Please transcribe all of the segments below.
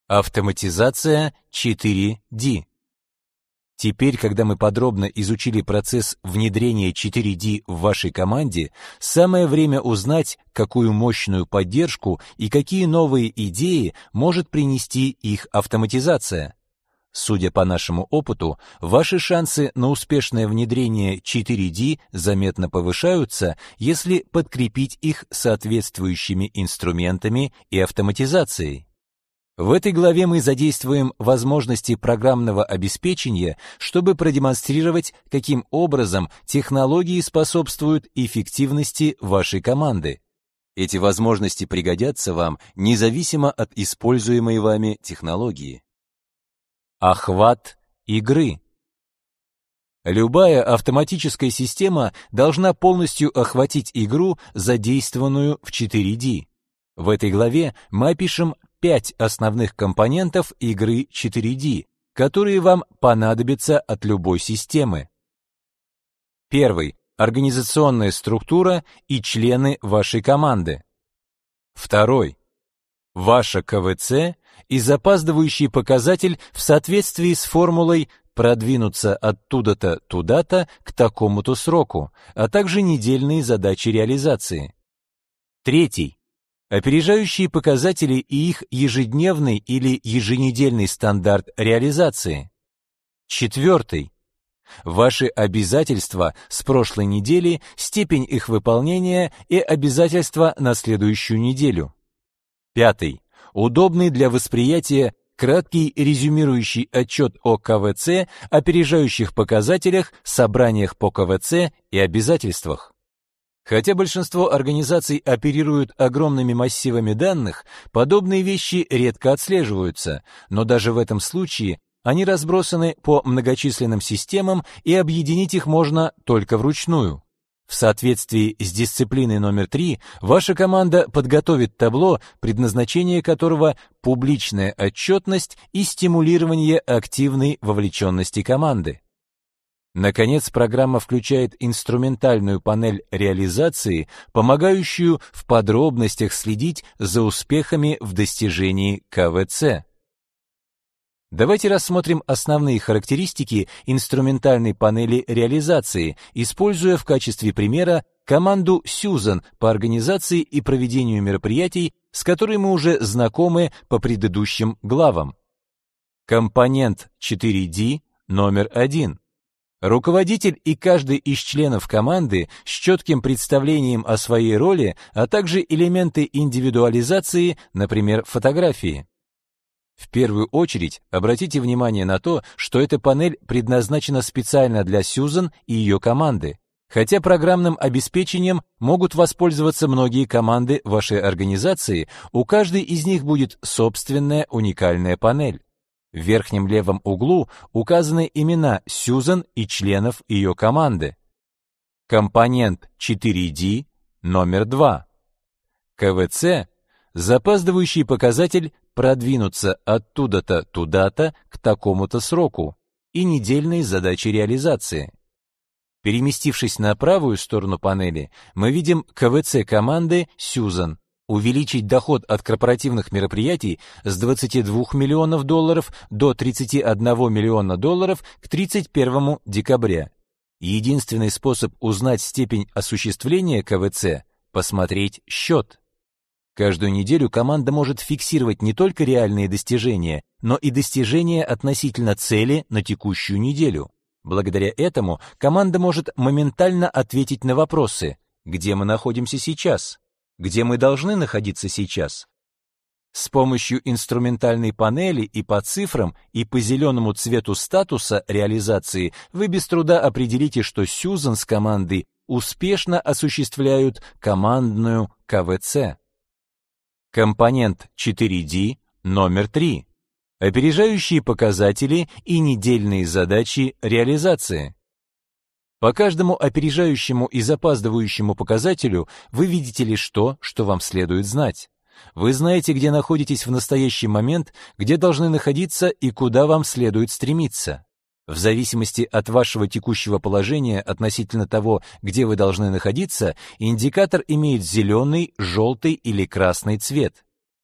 Автоматизация 4D. Теперь, когда мы подробно изучили процесс внедрения 4D в вашей команде, самое время узнать, какую мощную поддержку и какие новые идеи может принести их автоматизация. Судя по нашему опыту, ваши шансы на успешное внедрение 4D заметно повышаются, если подкрепить их соответствующими инструментами и автоматизацией. В этой главе мы задействуем возможности программного обеспечения, чтобы продемонстрировать, каким образом технологии способствуют эффективности вашей команды. Эти возможности пригодятся вам независимо от используемой вами технологии. Охват игры. Любая автоматическая система должна полностью охватить игру, задействованную в 4D. В этой главе мы опишем 5 основных компонентов игры 4D, которые вам понадобятся от любой системы. Первый — организационная структура и члены вашей команды. Второй — ваша КВЦ и запаздывающий показатель в соответствии с формулой продвинуться оттуда-то туда-то к такому-то сроку, а также недельные задачи реализации. Третий — опережающие показатели и их ежедневный или еженедельный стандарт реализации. Четвертый — ваши обязательства с прошлой недели, степень их выполнения и обязательства на следующую неделю. Пятый — удобный для восприятия краткий резюмирующий отчет о КВЦ, опережающих показателях, собраниях по КВЦ и обязательствах. Хотя большинство организаций оперируют огромными массивами данных, подобные вещи редко отслеживаются, но даже в этом случае они разбросаны по многочисленным системам, и объединить их можно только вручную. В соответствии с дисциплиной номер 3, ваша команда подготовит табло, предназначение которого — публичная отчетность и стимулирование активной вовлеченности команды. Наконец, программа включает инструментальную панель реализации, помогающую в подробностях следить за успехами в достижении КВЦ. Давайте рассмотрим основные характеристики инструментальной панели реализации, используя в качестве примера команду Сьюзан по организации и проведению мероприятий, с которой мы уже знакомы по предыдущим главам. Компонент 4D номер 1. Руководитель и каждый из членов команды с четким представлением о своей роли, а также элементы индивидуализации, например, фотографии. В первую очередь обратите внимание на то, что эта панель предназначена специально для Сьюзан и ее команды, хотя программным обеспечением могут воспользоваться многие команды вашей организации, у каждой из них будет собственная уникальная панель. В верхнем левом углу указаны имена Сьюзан и членов ее команды. Компонент 4D номер 2. КВЦ — запаздывающий показатель продвинуться оттуда-то туда-то к такому-то сроку и недельные задачи реализации. Переместившись на правую сторону панели, мы видим КВЦ команды Сьюзан. Увеличить доход от корпоративных мероприятий с 22 миллионов долларов до 31 миллиона долларов к 31 декабря. Единственный способ узнать степень осуществления КВЦ — посмотреть счет. Каждую неделю команда может фиксировать не только реальные достижения, но и достижения относительно цели на текущую неделю. Благодаря этому команда может моментально ответить на вопросы: где мы находимся сейчас? Где мы должны находиться сейчас? С помощью инструментальной панели и по цифрам, и по зеленому цвету статуса реализации вы без труда определите, что Сьюзан с командой успешно осуществляют командную КВЦ. Компонент 4D номер 3. Опережающие показатели и недельные задачи реализации. По каждому опережающему и запаздывающему показателю вы видите лишь то, что вам следует знать. Вы знаете, где находитесь в настоящий момент, где должны находиться и куда вам следует стремиться. В зависимости от вашего текущего положения относительно того, где вы должны находиться, индикатор имеет зеленый, желтый или красный цвет.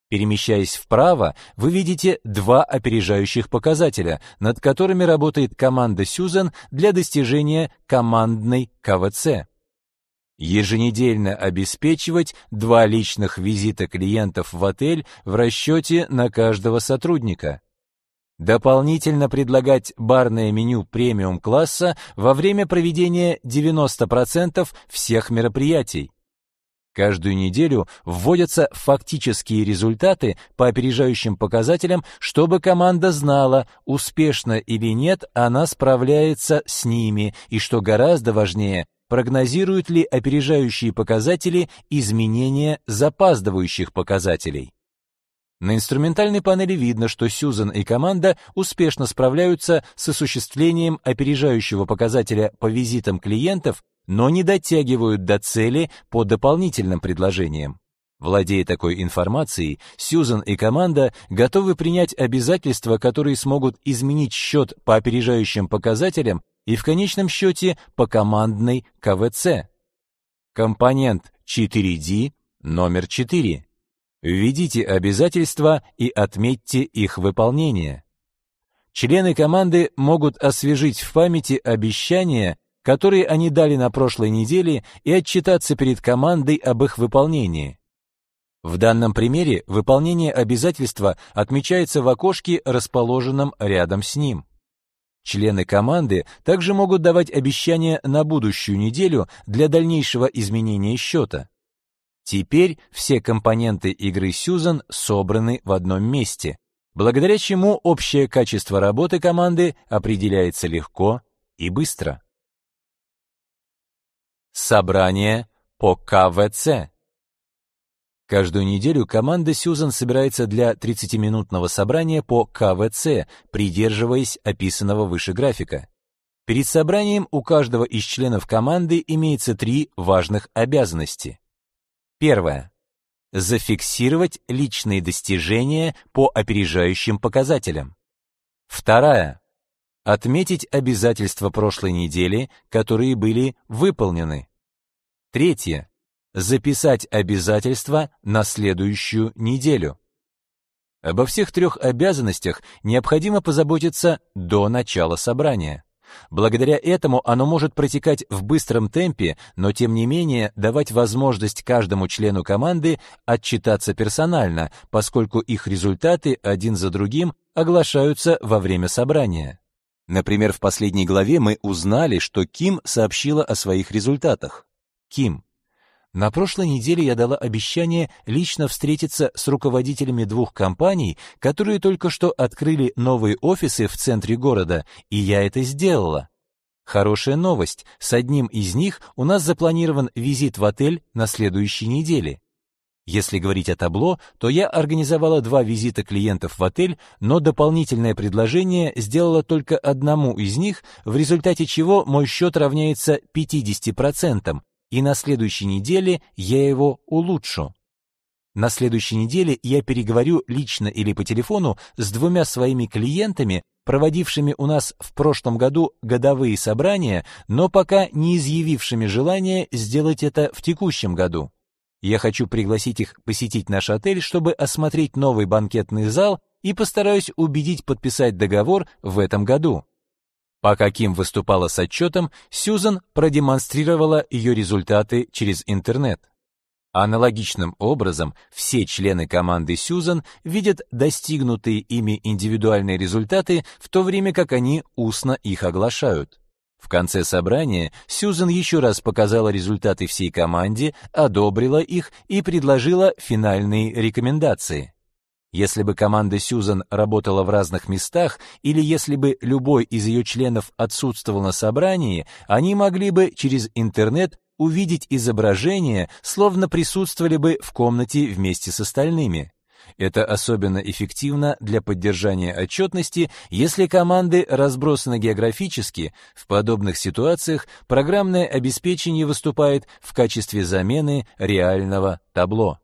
Перемещаясь вправо, вы видите два опережающих показателя, над которыми работает команда Сьюзан для достижения командной КВЦ. Еженедельно обеспечивать 2 личных визита клиентов в отель в расчете на каждого сотрудника. Дополнительно предлагать барное меню премиум-класса во время проведения 90% всех мероприятий. Каждую неделю вводятся фактические результаты по опережающим показателям, чтобы команда знала, успешно или нет она справляется с ними, и, что гораздо важнее, прогнозируют ли опережающие показатели изменения запаздывающих показателей. На инструментальной панели видно, что Сьюзан и команда успешно справляются с осуществлением опережающего показателя по визитам клиентов, но не дотягивают до цели по дополнительным предложениям. Владея такой информацией, Сьюзан и команда готовы принять обязательства, которые смогут изменить счет по опережающим показателям и в конечном счете по командной КВЦ. Компонент 4D номер 4. Введите обязательства и отметьте их выполнение. Члены команды могут освежить в памяти обещания, которые они дали на прошлой неделе, и отчитаться перед командой об их выполнении. В данном примере выполнение обязательства отмечается в окошке, расположенном рядом с ним. Члены команды также могут давать обещания на будущую неделю для дальнейшего изменения счета. Теперь все компоненты игры Сьюзан собраны в одном месте, благодаря чему общее качество работы команды определяется легко и быстро. Собрание по КВЦ. Каждую неделю команда Сьюзан собирается для 30-минутного собрания по КВЦ, придерживаясь описанного выше графика. Перед собранием у каждого из членов команды имеется 3 важных обязанности. Первое. Зафиксировать личные достижения по опережающим показателям. Вторая. Отметить обязательства прошлой недели, которые были выполнены. Третье. Записать обязательства на следующую неделю. Обо всех 3 обязанностях необходимо позаботиться до начала собрания. Благодаря этому оно может протекать в быстром темпе, но тем не менее давать возможность каждому члену команды отчитаться персонально, поскольку их результаты один за другим оглашаются во время собрания. Например, в последней главе мы узнали, что Ким сообщила о своих результатах. Ким: на прошлой неделе я дала обещание лично встретиться с руководителями 2 компаний, которые только что открыли новые офисы в центре города, и я это сделала. Хорошая новость, с одним из них у нас запланирован визит в отель на следующей неделе. Если говорить о табло, то я организовала 2 визита клиентов в отель, но дополнительное предложение сделала только одному из них, в результате чего мой счет равняется 50%, и на следующей неделе я его улучшу. На следующей неделе я переговорю лично или по телефону с 2 своими клиентами, проводившими у нас в прошлом году годовые собрания, но пока не изъявившими желание сделать это в текущем году. Я хочу пригласить их посетить наш отель, чтобы осмотреть новый банкетный зал, и постараюсь убедить подписать договор в этом году. Пока Ким выступала с отчетом, Сьюзан продемонстрировала ее результаты через интернет. Аналогичным образом все члены команды Сьюзан видят достигнутые ими индивидуальные результаты, в то время как они устно их оглашают. В конце собрания Сьюзан еще раз показала результаты всей команде, одобрила их и предложила финальные рекомендации. Если бы команда Сьюзан работала в разных местах, или если бы любой из ее членов отсутствовал на собрании, они могли бы через интернет увидеть изображение, словно присутствовали бы в комнате вместе с остальными. Это особенно эффективно для поддержания отчетности, если команды разбросаны географически. В подобных ситуациях программное обеспечение выступает в качестве замены реального табло.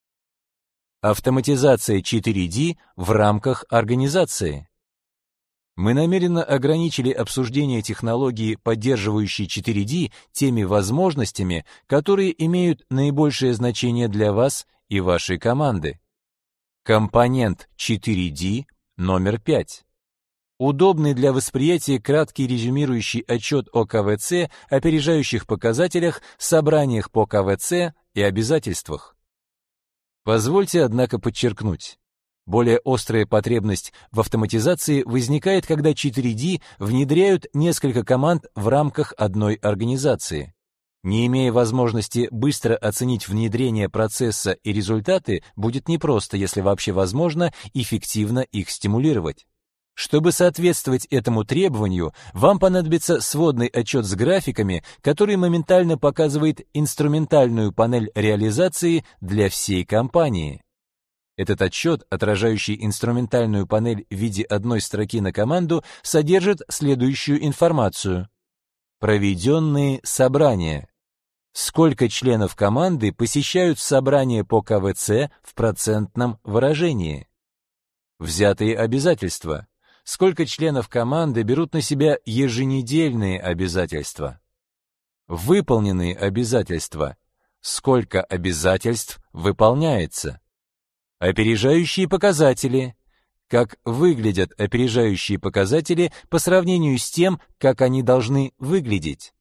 Автоматизация 4D в рамках организации. Мы намеренно ограничили обсуждение технологии, поддерживающей 4D, теми возможностями, которые имеют наибольшее значение для вас и вашей команды. Компонент 4D номер 5. Удобный для восприятия краткий резюмирующий отчет о КВЦ, опережающих показателях, собраниях по КВЦ и обязательствах. Позвольте, однако, подчеркнуть. Более острая потребность в автоматизации возникает, когда 4D внедряют несколько команд в рамках одной организации. Не имея возможности быстро оценить внедрение процесса и результаты, будет непросто, если вообще возможно, эффективно их стимулировать. Чтобы соответствовать этому требованию, вам понадобится сводный отчет с графиками, который моментально показывает инструментальную панель реализации для всей компании. Этот отчет, отражающий инструментальную панель в виде одной строки на команду, содержит следующую информацию. Проведенные собрания. Сколько членов команды посещают собрания по КВЦ в процентном выражении? Взятые обязательства. Сколько членов команды берут на себя еженедельные обязательства? Выполненные обязательства. Сколько обязательств выполняется? Опережающие показатели. Как выглядят опережающие показатели по сравнению с тем, как они должны выглядеть?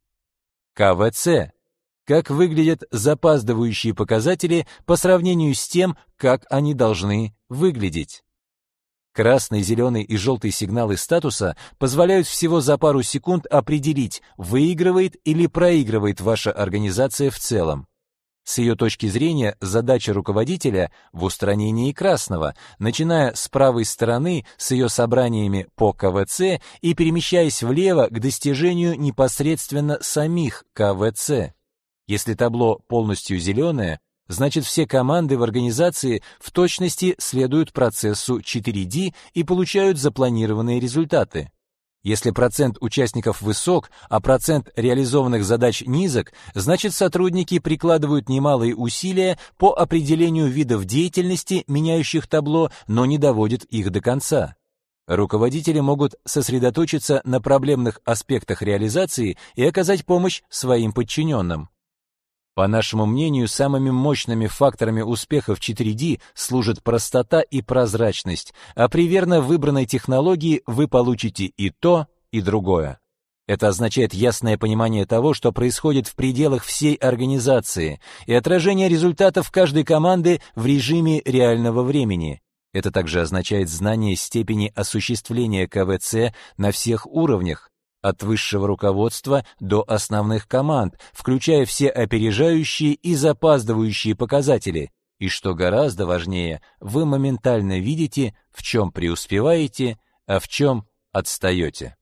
КВЦ. Как выглядят запаздывающие показатели по сравнению с тем, как они должны выглядеть? Красный, зеленый и желтый сигналы статуса позволяют всего за пару секунд определить, выигрывает или проигрывает ваша организация в целом. С ее точки зрения, задача руководителя в устранении красного, начиная с правой стороны с ее собраниями по КВЦ и перемещаясь влево к достижению непосредственно самих КВЦ. Если табло полностью зеленое, значит все команды в организации в точности следуют процессу 4D и получают запланированные результаты. Если процент участников высок, а процент реализованных задач низок, значит сотрудники прикладывают немалые усилия по определению видов деятельности, меняющих табло, но не доводят их до конца. Руководители могут сосредоточиться на проблемных аспектах реализации и оказать помощь своим подчиненным. По нашему мнению, самыми мощными факторами успеха в 4D служат простота и прозрачность, а при верно выбранной технологии вы получите и то, и другое. Это означает ясное понимание того, что происходит в пределах всей организации, и отражение результатов каждой команды в режиме реального времени. Это также означает знание степени осуществления КВЦ на всех уровнях, от высшего руководства до основных команд, включая все опережающие и запаздывающие показатели. И что гораздо важнее, вы моментально видите, в чем преуспеваете, а в чем отстаете.